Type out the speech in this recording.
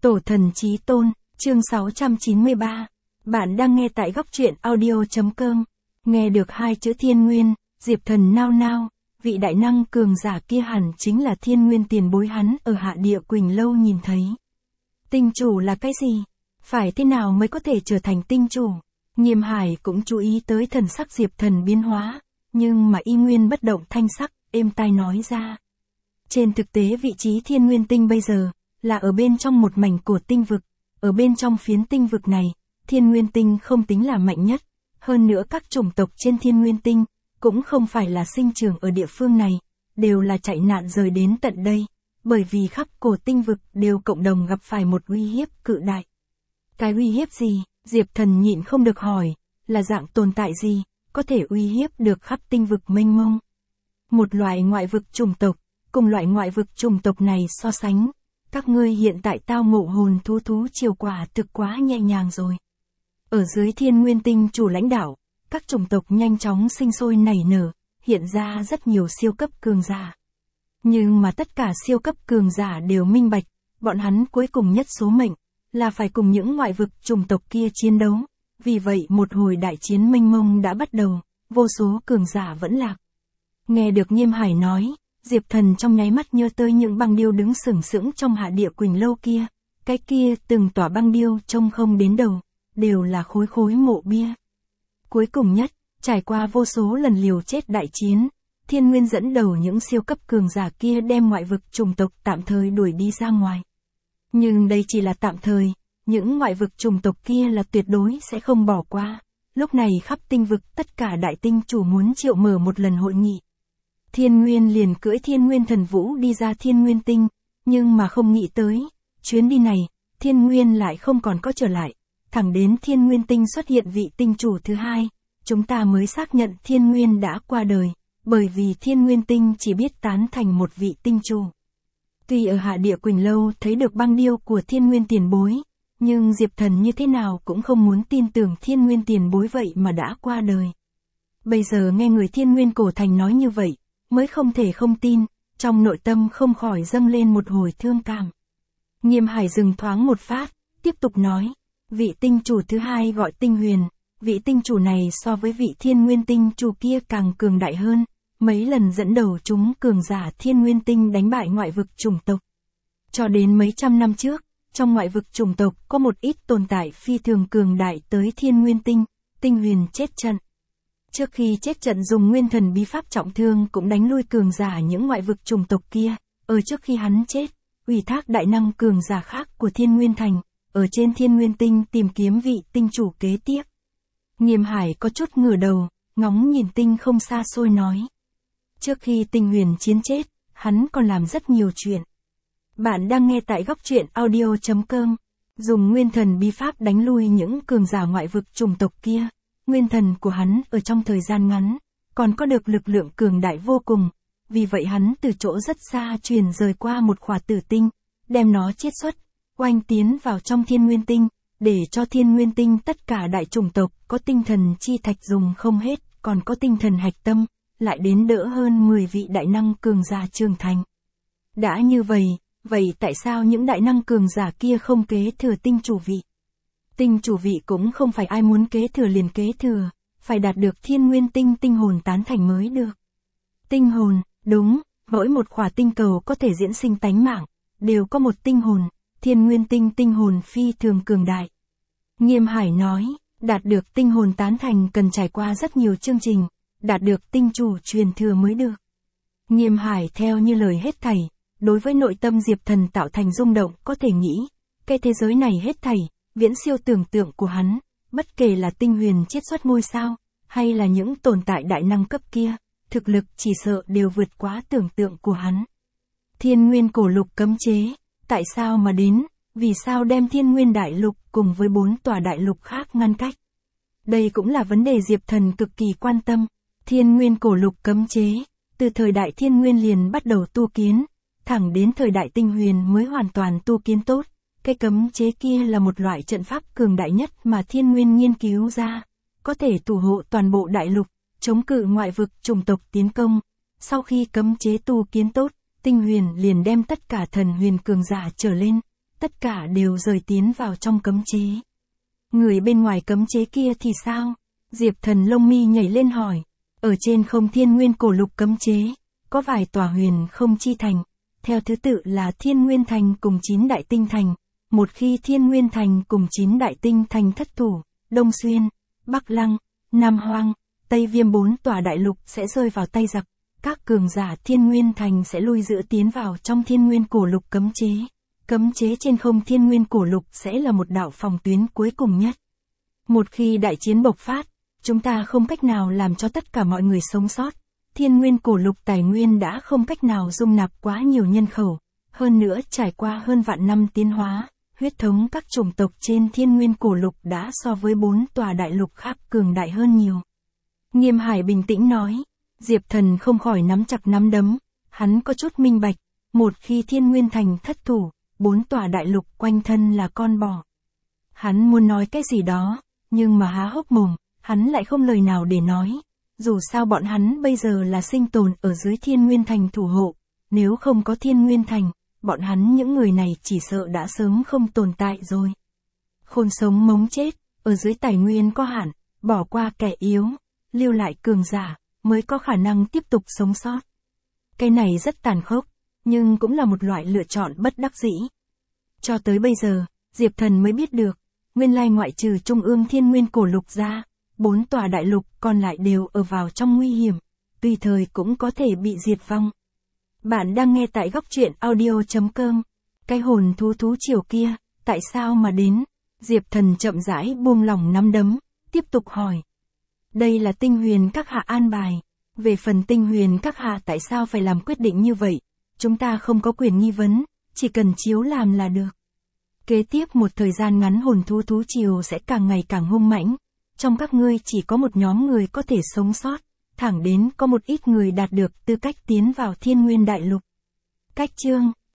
Tổ thần chí tôn, chương 693. Bạn đang nghe tại góc truyện audio.com. Nghe được hai chữ Thiên Nguyên, Diệp Thần nao nao, vị đại năng cường giả kia hẳn chính là Thiên Nguyên tiền bối hắn ở Hạ Địa Quỳnh Lâu nhìn thấy. Tinh chủ là cái gì? Phải thế nào mới có thể trở thành tinh chủ? Nghiêm Hải cũng chú ý tới thần sắc Diệp Thần biến hóa, nhưng mà y nguyên bất động thanh sắc, êm tai nói ra. Trên thực tế vị trí Thiên Nguyên tinh bây giờ, là ở bên trong một mảnh của tinh vực. Ở bên trong phiến tinh vực này, Thiên Nguyên tinh không tính là mạnh nhất. Hơn nữa các chủng tộc trên Thiên Nguyên tinh, cũng không phải là sinh trưởng ở địa phương này, đều là chạy nạn rời đến tận đây. Bởi vì khắp cổ tinh vực đều cộng đồng gặp phải một uy hiếp cự đại. Cái uy hiếp gì? Diệp Thần nhịn không được hỏi, là dạng tồn tại gì, có thể uy hiếp được khắp tinh vực mênh mông? Một loại ngoại vực chủng tộc, cùng loại ngoại vực chủng tộc này so sánh, các ngươi hiện tại tao ngộ hồn thú chiều quả thực quá nhẹ nhàng rồi. Ở dưới Thiên Nguyên tinh chủ lãnh đạo, các chủng tộc nhanh chóng sinh sôi nảy nở, hiện ra rất nhiều siêu cấp cường giả. Nhưng mà tất cả siêu cấp cường giả đều minh bạch, bọn hắn cuối cùng nhất số mệnh, là phải cùng những ngoại vực chủng tộc kia chiến đấu. Vì vậy một hồi đại chiến mênh mông đã bắt đầu, vô số cường giả vẫn lạc. Nghe được Nghiêm Hải nói, Diệp Thần trong nháy mắt nhớ tới những băng điêu đứng sừng sững trong Hạ Địa Quỳnh Lâu kia. Cái kia từng tỏa băng điêu trông không đến đầu, đều là khối mộ bia. Cuối cùng nhất, trải qua vô số lần liều chết đại chiến, Thiên Nguyên dẫn đầu những siêu cấp cường giả kia đem ngoại vực chủng tộc tạm thời đuổi đi ra ngoài. Nhưng đây chỉ là tạm thời, những ngoại vực chủng tộc kia là tuyệt đối sẽ không bỏ qua. Lúc này khắp tinh vực tất cả đại tinh chủ muốn triệu mở một lần hội nghị. Thiên Nguyên liền cưỡi Thiên Nguyên thần vũ đi ra Thiên Nguyên tinh, nhưng mà không nghĩ tới, chuyến đi này, Thiên Nguyên lại không còn có trở lại, thẳng đến Thiên Nguyên tinh xuất hiện vị tinh chủ thứ hai, chúng ta mới xác nhận Thiên Nguyên đã qua đời, bởi vì Thiên Nguyên tinh chỉ biết tán thành một vị tinh chủ. Tuy ở Hạ Địa Quỳnh Lâu thấy được băng điêu của Thiên Nguyên tiền bối, nhưng Diệp Thần như thế nào cũng không muốn tin tưởng Thiên Nguyên tiền bối vậy mà đã qua đời. Bây giờ nghe người Thiên Nguyên cổ thành nói như vậy, mới không thể không tin, trong nội tâm không khỏi dâng lên một hồi thương cảm. Nghiêm Hải dừng thoáng một phát, tiếp tục nói, vị tinh chủ thứ hai gọi Tinh Huyền, vị tinh chủ này so với vị Thiên Nguyên tinh chủ kia càng cường đại hơn, mấy lần dẫn đầu chúng cường giả Thiên Nguyên tinh đánh bại ngoại vực chủng tộc. Cho đến mấy trăm năm trước, trong ngoại vực chủng tộc có một ít tồn tại phi thường cường đại tới Thiên Nguyên tinh, Tinh Huyền chết trận. Trước khi chết trận dùng nguyên thần bí pháp trọng thương cũng đánh lui cường giả những ngoại vực chủng tộc kia, ở trước khi hắn chết, ủy thác đại năng cường giả khác của Thiên Nguyên thành, ở trên Thiên Nguyên tinh tìm kiếm vị tinh chủ kế tiếp. Nghiêm Hải có chút ngửa đầu, ngóng nhìn tinh không xa xôi nói. Trước khi Tinh Huyền chiến chết, hắn còn làm rất nhiều chuyện. Bạn đang nghe tại góc truyện audio.com, dùng nguyên thần bí pháp đánh lui những cường giả ngoại vực chủng tộc kia. Nguyên thần của hắn ở trong thời gian ngắn, còn có được lực lượng cường đại vô cùng, vì vậy hắn từ chỗ rất xa truyền rời qua một khỏa tử tinh, đem nó chiết xuất, oanh tiến vào trong Thiên Nguyên tinh, để cho Thiên Nguyên tinh tất cả đại chủng tộc có tinh thần chi thạch dùng không hết, còn có tinh thần hạch tâm, lại đến đỡ hơn 10 vị đại năng cường giả trưởng thành. Đã như vậy, vậy tại sao những đại năng cường giả kia không kế thừa tinh chủ vị? Tinh chủ vị cũng không phải ai muốn kế thừa liền kế thừa, phải đạt được Thiên Nguyên tinh tinh hồn tán thành mới được. Tinh hồn, đúng, mỗi một khỏa tinh cầu có thể diễn sinh tánh mạng, đều có một tinh hồn, Thiên Nguyên tinh tinh hồn phi thường cường đại. Nghiêm Hải nói, đạt được tinh hồn tán thành cần trải qua rất nhiều chương trình, đạt được tinh chủ truyền thừa mới được. Nghiêm Hải theo như lời hết thảy, đối với nội tâm Diệp Thần tạo thành rung động có thể nghĩ, cái thế giới này hết thảy, viễn siêu tưởng tượng của hắn, bất kể là Tinh Huyền chiết xuất ngôi sao, hay là những tồn tại đại năng cấp kia, thực lực chỉ sợ đều vượt quá tưởng tượng của hắn. Thiên Nguyên cổ lục cấm chế, tại sao mà đến, vì sao đem Thiên Nguyên đại lục cùng với 4 tòa đại lục khác ngăn cách? Đây cũng là vấn đề Diệp Thần cực kỳ quan tâm. Thiên Nguyên cổ lục cấm chế, từ thời đại Thiên Nguyên liền bắt đầu tu kiến, thẳng đến thời đại Tinh Huyền mới hoàn toàn tu kiến tốt. Cái cấm chế kia là một loại trận pháp cường đại nhất mà Thiên Nguyên nghiên cứu ra, có thể thủ hộ toàn bộ đại lục, chống cự ngoại vực chủng tộc tiến công. Sau khi cấm chế tu kiến tốt, Tinh Huyền liền đem tất cả thần huyền cường giả trở lên, tất cả đều rời tiến vào trong cấm chế. Người bên ngoài cấm chế kia thì sao? Diệp Thần lông mi nhảy lên hỏi. Ở trên không thiên nguyên cổ lục cấm chế, có vài tòa huyền không chi thành, theo thứ tự là Thiên Nguyên Thành cùng 9 Đại Tinh Thành. Một khi Thiên Nguyên Thành cùng 9 Đại Tinh Thành thất thủ, Đông Xuyên, Bắc Lăng, Nam Hoang, Tây Viêm 4 tòa đại lục sẽ rơi vào tay giặc. Các cường giả Thiên Nguyên Thành sẽ lui giữ tiến vào trong Thiên Nguyên cổ lục cấm chế. Cấm chế trên không Thiên Nguyên cổ lục sẽ là một đạo phòng tuyến cuối cùng nhất. Một khi đại chiến bộc phát, chúng ta không cách nào làm cho tất cả mọi người sống sót. Thiên Nguyên cổ lục tài nguyên đã không cách nào dung nạp quá nhiều nhân khẩu. Hơn nữa trải qua hơn vạn năm tiến hóa, huyết thống các chủng tộc trên Thiên Nguyên cổ lục đã so với 4 tòa đại lục khác cường đại hơn nhiều. Nghiêm Hải bình tĩnh nói. Diệp Thần không khỏi nắm chặt nắm đấm. Hắn có chút minh bạch. Một khi Thiên Nguyên Thành thất thủ, 4 tòa đại lục quanh thân là con bò. Hắn muốn nói cái gì đó, nhưng mà há hốc mồm, hắn lại không lời nào để nói. Dù sao bọn hắn bây giờ là sinh tồn ở dưới Thiên Nguyên Thành thủ hộ. Nếu không có Thiên Nguyên Thành, bọn hắn những người này chỉ sợ đã sớm không tồn tại rồi. Khôn sống mống chết, ở dưới tài nguyên có hạn, bỏ qua kẻ yếu, lưu lại cường giả, mới có khả năng tiếp tục sống sót. Cái này rất tàn khốc, nhưng cũng là một loại lựa chọn bất đắc dĩ. Cho tới bây giờ, Diệp Thần mới biết được, nguyên lai ngoại trừ Trung ương Thiên Nguyên cổ lục ra, 4 tòa đại lục còn lại đều ở vào trong nguy hiểm, tùy thời cũng có thể bị diệt vong. Bạn đang nghe tại góc truyện audio.com. Cái hồn thú chiều kia, tại sao mà đến? Diệp Thần chậm rãi buông lỏng nắm đấm, tiếp tục hỏi. Đây là tinh huyền các hạ an bài. Về phần tinh huyền các hạ tại sao phải làm quyết định như vậy? Chúng ta không có quyền nghi vấn, chỉ cần chiếu làm là được. Kế tiếp một thời gian ngắn hồn thú chiều sẽ càng ngày càng hung mãnh. Trong các ngươi chỉ có một nhóm người có thể sống sót, thẳng đến có một ít người đạt được tư cách tiến vào Thiên Nguyên đại lục. Cách chương